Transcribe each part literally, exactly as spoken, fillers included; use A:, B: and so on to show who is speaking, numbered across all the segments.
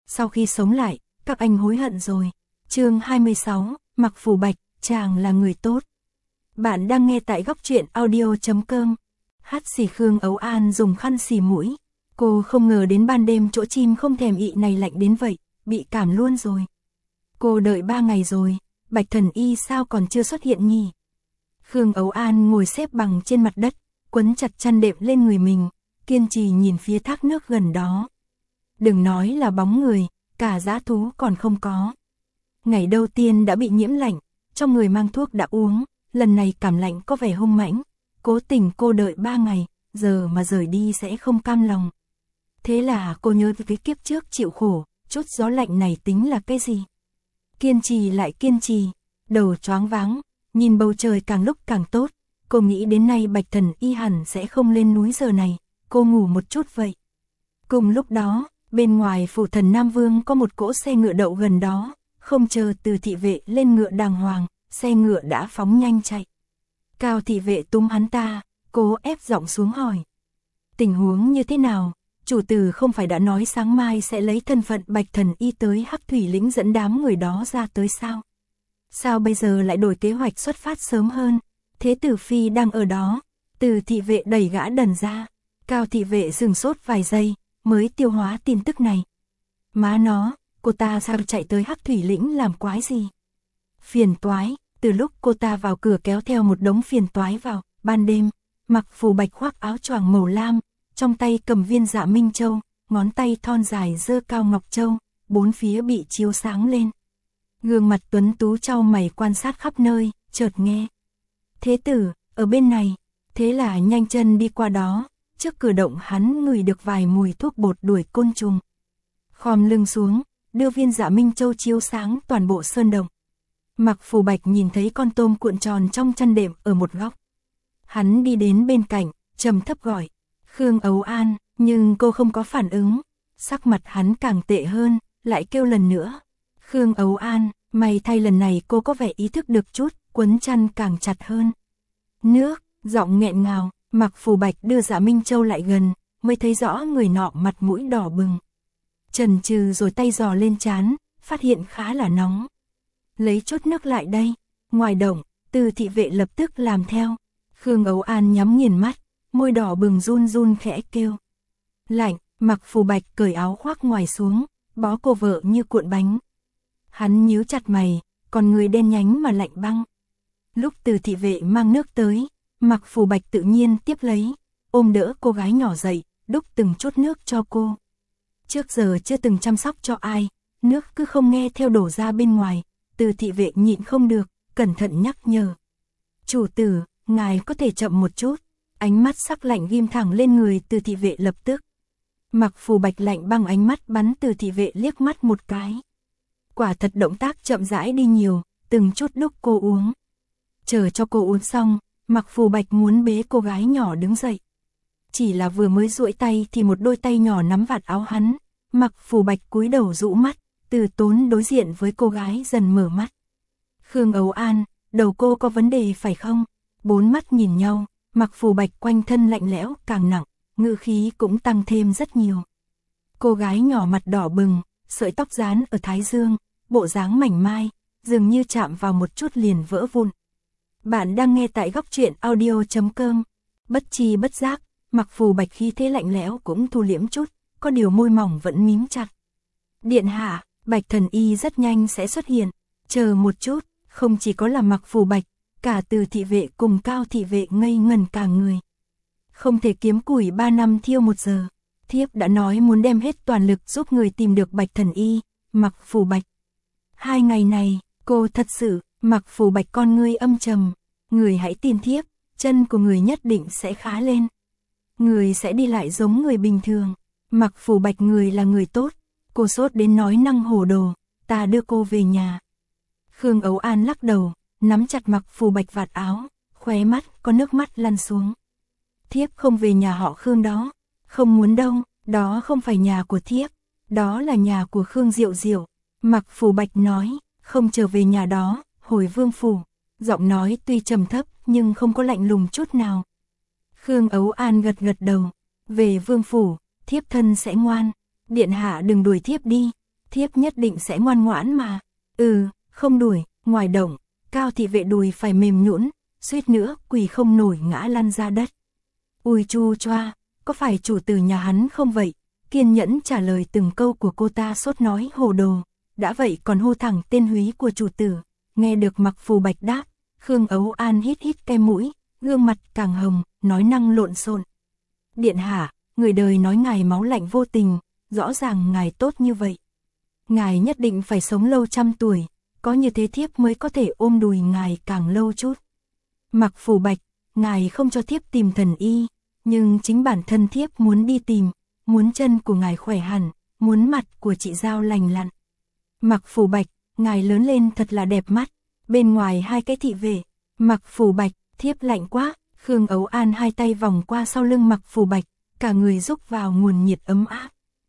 A: sau khi sống lại, các anh hối hận rồi. Chương hai mươi sáu, Mặc Phù Bạch, chàng là người tốt. Bạn đang nghe tại góc truyện audio chấm com. Hát xì Khương Ấu An dùng khăn xì mũi. Cô không ngờ đến ban đêm chỗ chim không thèm ị này lạnh đến vậy, bị cảm luôn rồi. Cô đợi ba ngày rồi, Bạch Thần Y sao còn chưa xuất hiện nhỉ? Khương Ấu An ngồi xếp bằng trên mặt đất, quấn chặt chăn đệm lên người mình, kiên trì nhìn phía thác nước gần đó. Đừng nói là bóng người, cả dã thú còn không có. Ngày đầu tiên đã bị nhiễm lạnh, trong người mang thuốc đã uống, lần này cảm lạnh có vẻ hung mãnh. Cố tình cô đợi ba ngày, giờ mà rời đi sẽ không cam lòng. Thế là cô nhớ cái kiếp trước chịu khổ, chút gió lạnh này tính là cái gì? Kiên trì lại kiên trì, đầu choáng váng, nhìn bầu trời càng lúc càng tốt. Cô nghĩ đến nay Bạch Thần Y hẳn sẽ không lên núi giờ này, cô ngủ một chút vậy. Cùng lúc đó, bên ngoài phủ Thần Nam Vương có một cỗ xe ngựa đậu gần đó, không chờ Từ thị vệ lên ngựa đàng hoàng, xe ngựa đã phóng nhanh chạy. Cao thị vệ túm hắn ta, cố ép giọng xuống hỏi. Tình huống như thế nào? Chủ tử không phải đã nói sáng mai sẽ lấy thân phận Bạch Thần Y tới Hắc Thủy Lĩnh dẫn đám người đó ra tới sao? Sao bây giờ lại đổi kế hoạch xuất phát sớm hơn? Thế Tử Phi đang ở đó. Từ thị vệ đẩy gã đần ra. Cao thị vệ dừng sốt vài giây, mới tiêu hóa tin tức này. Má nó, cô ta sao chạy tới Hắc Thủy Lĩnh làm quái gì? Phiền toái, từ lúc cô ta vào cửa kéo theo một đống phiền toái vào, ban đêm, Mặc Phù Bạch khoác áo choàng màu lam, trong tay cầm viên Dạ Minh Châu, ngón tay thon dài giơ cao ngọc châu, bốn phía bị chiếu sáng lên. Gương mặt tuấn tú trao mày quan sát khắp nơi, chợt nghe. Thế tử, ở bên này, thế là nhanh chân đi qua đó, trước cửa động hắn ngửi được vài mùi thuốc bột đuổi côn trùng. Khom lưng xuống, đưa viên Dạ Minh Châu chiếu sáng toàn bộ sơn động. Mặc Phù Bạch nhìn thấy con tôm cuộn tròn trong chăn đệm ở một góc. Hắn đi đến bên cạnh, trầm thấp gọi, Khương Ấu An, nhưng cô không có phản ứng. Sắc mặt hắn càng tệ hơn, lại kêu lần nữa. Khương Ấu An, may thay lần này cô có vẻ ý thức được chút, quấn chăn càng chặt hơn. Nước, giọng nghẹn ngào, Mặc Phù Bạch đưa Dạ Minh Châu lại gần, mới thấy rõ người nọ mặt mũi đỏ bừng. Chần chừ rồi tay giò lên trán, phát hiện khá là nóng. Lấy chút nước lại đây. Ngoài động, Từ thị vệ lập tức làm theo. Khương Ấu An nhắm nghiền mắt, môi đỏ bừng run run khẽ kêu. Lạnh, Mặc Phù Bạch cởi áo khoác ngoài xuống, bó cô vợ như cuộn bánh. Hắn nhíu chặt mày, còn người đen nhánh mà lạnh băng. Lúc Từ thị vệ mang nước tới, Mặc Phù Bạch tự nhiên tiếp lấy, ôm đỡ cô gái nhỏ dậy, đúc từng chút nước cho cô. Trước giờ chưa từng chăm sóc cho ai, nước cứ không nghe theo đổ ra bên ngoài. Từ thị vệ nhịn không được, cẩn thận nhắc nhở. Chủ tử, ngài có thể chậm một chút. Ánh mắt sắc lạnh ghim thẳng lên người Từ thị vệ lập tức. Mặc Phù Bạch lạnh băng ánh mắt bắn Từ thị vệ liếc mắt một cái. Quả thật động tác chậm rãi đi nhiều, từng chút đúc cô uống. Chờ cho cô uống xong, Mặc Phù Bạch muốn bế cô gái nhỏ đứng dậy. Chỉ là vừa mới duỗi tay thì một đôi tay nhỏ nắm vạt áo hắn. Mặc Phù Bạch cúi đầu rũ mắt. Từ Tốn đối diện với cô gái dần mở mắt. Khương Ấu An, đầu cô có vấn đề phải không? Bốn mắt nhìn nhau, Mặc Phù Bạch quanh thân lạnh lẽo càng nặng, ngữ khí cũng tăng thêm rất nhiều. Cô gái nhỏ mặt đỏ bừng, sợi tóc dán ở thái dương, bộ dáng mảnh mai, dường như chạm vào một chút liền vỡ vụn. Bạn đang nghe tại góc truyện audio chấm com. Bất chi bất giác, Mặc Phù Bạch khí thế lạnh lẽo cũng thu liễm chút, có điều môi mỏng vẫn mím chặt. Điện hạ, Bạch Thần Y rất nhanh sẽ xuất hiện, chờ một chút, không chỉ có là Mặc Phù Bạch, cả Từ thị vệ cùng Cao thị vệ ngây ngần cả người. Không thể kiếm củi ba năm thiêu một giờ, thiếp đã nói muốn đem hết toàn lực giúp người tìm được Bạch Thần Y, Mặc Phù Bạch. Hai ngày này, cô thật sự, Mặc Phù Bạch con ngươi âm trầm, người hãy tin thiếp, chân của người nhất định sẽ khá lên. Người sẽ đi lại giống người bình thường, Mặc Phù Bạch người là người tốt. Cô sốt đến nói năng hồ đồ, ta đưa cô về nhà. Khương Ấu An lắc đầu, nắm chặt Mặc Phù Bạch vạt áo, khóe mắt có nước mắt lăn xuống. Thiếp không về nhà họ Khương đó, không muốn đâu, đó không phải nhà của thiếp, đó là nhà của Khương Diệu Diệu. Mặc Phù Bạch nói, không trở về nhà đó, hồi vương phủ. Giọng nói tuy trầm thấp nhưng không có lạnh lùng chút nào. Khương Ấu An gật gật đầu, về vương phủ, thiếp thân sẽ ngoan. Điện hạ đừng đuổi thiếp đi, thiếp nhất định sẽ ngoan ngoãn mà. Ừ, không đuổi. Ngoài động, Cao thị vệ đùi phải mềm nhũn, suýt nữa quỳ không nổi ngã lăn ra đất. Ui chu choa, có phải chủ tử nhà hắn không vậy? Kiên nhẫn trả lời từng câu của cô ta sốt nói hồ đồ. Đã vậy còn hô thẳng tên húy của chủ tử. Nghe được Mặc Phù Bạch đáp, Khương Ấu An hít hít cái mũi, gương mặt càng hồng, nói năng lộn xộn. Điện hạ, người đời nói ngài máu lạnh vô tình, rõ ràng ngài tốt như vậy. Ngài nhất định phải sống lâu trăm tuổi, có như thế thiếp mới có thể ôm đùi ngài càng lâu chút. Mặc Phù Bạch, ngài không cho thiếp tìm thần y, nhưng chính bản thân thiếp muốn đi tìm, muốn chân của ngài khỏe hẳn, muốn mặt của chị Giao lành lặn. Mặc Phù Bạch, ngài lớn lên thật là đẹp mắt, bên ngoài hai cái thị vệ. Mặc Phù Bạch, thiếp lạnh quá. Khương Ấu An hai tay vòng qua sau lưng Mặc Phù Bạch, cả người rúc vào nguồn nhiệt ấm áp.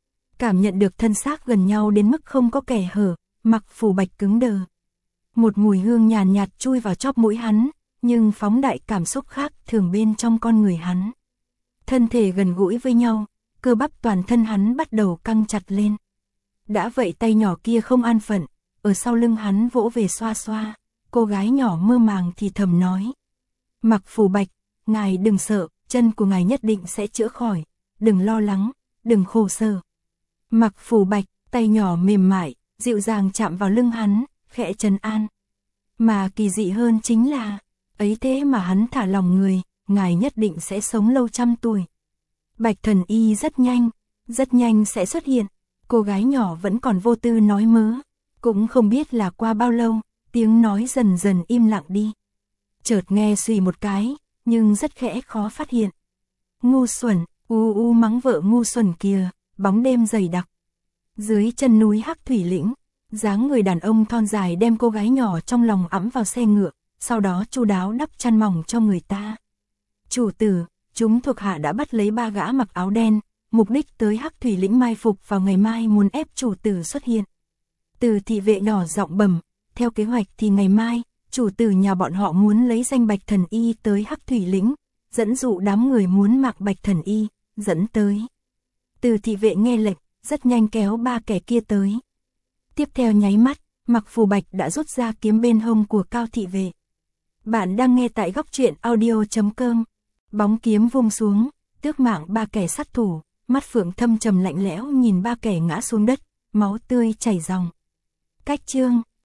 A: Cảm nhận được thân xác gần nhau đến mức không có kẻ hở, Mặc Phù Bạch cứng đờ. Một mùi hương nhàn nhạt, nhạt chui vào chóp mũi hắn, nhưng phóng đại cảm xúc khác thường bên trong con người hắn. Thân thể gần gũi với nhau, cơ bắp toàn thân hắn bắt đầu căng chặt lên. Đã vậy tay nhỏ kia không an phận, ở sau lưng hắn vỗ về xoa xoa, cô gái nhỏ mơ màng thì thầm nói. Mặc Phù Bạch, ngài đừng sợ, chân của ngài nhất định sẽ chữa khỏi, đừng lo lắng, đừng khổ sở. Mặc Phù Bạch, tay nhỏ mềm mại, dịu dàng chạm vào lưng hắn, khẽ trấn an. Mà kỳ dị hơn chính là, ấy thế mà hắn thả lòng người, ngài nhất định sẽ sống lâu trăm tuổi. Bạch thần y rất nhanh, rất nhanh sẽ xuất hiện, cô gái nhỏ vẫn còn vô tư nói mớ, cũng không biết là qua bao lâu, tiếng nói dần dần im lặng đi. Chợt nghe suy một cái, nhưng rất khẽ khó phát hiện. Ngu xuẩn, u u mắng vợ ngu xuẩn kìa, bóng đêm dày đặc. Dưới chân núi Hắc Thủy Lĩnh, dáng người đàn ông thon dài đem cô gái nhỏ trong lòng ẵm vào xe ngựa, sau đó chu đáo đắp chăn mỏng cho người ta. Chủ tử, chúng thuộc hạ đã bắt lấy ba gã mặc áo đen, mục đích tới Hắc Thủy Lĩnh mai phục vào ngày mai muốn ép chủ tử xuất hiện. Từ thị vệ nhỏ giọng bẩm, theo kế hoạch thì ngày mai, chủ tử nhà bọn họ muốn lấy danh Bạch Thần Y tới Hắc Thủy Lĩnh, dẫn dụ đám người muốn mặc Bạch Thần Y, dẫn tới. Từ thị vệ nghe lệnh, rất nhanh kéo ba kẻ kia tới. Tiếp theo nháy mắt, Mặc Phù Bạch đã rút ra kiếm bên hông của Cao thị vệ. Bạn đang nghe tại góc truyện audio chấm com. Bóng kiếm vung xuống, tước mạng ba kẻ sát thủ, mắt phượng thâm trầm lạnh lẽo nhìn ba kẻ ngã xuống đất, máu tươi chảy ròng. Cách chương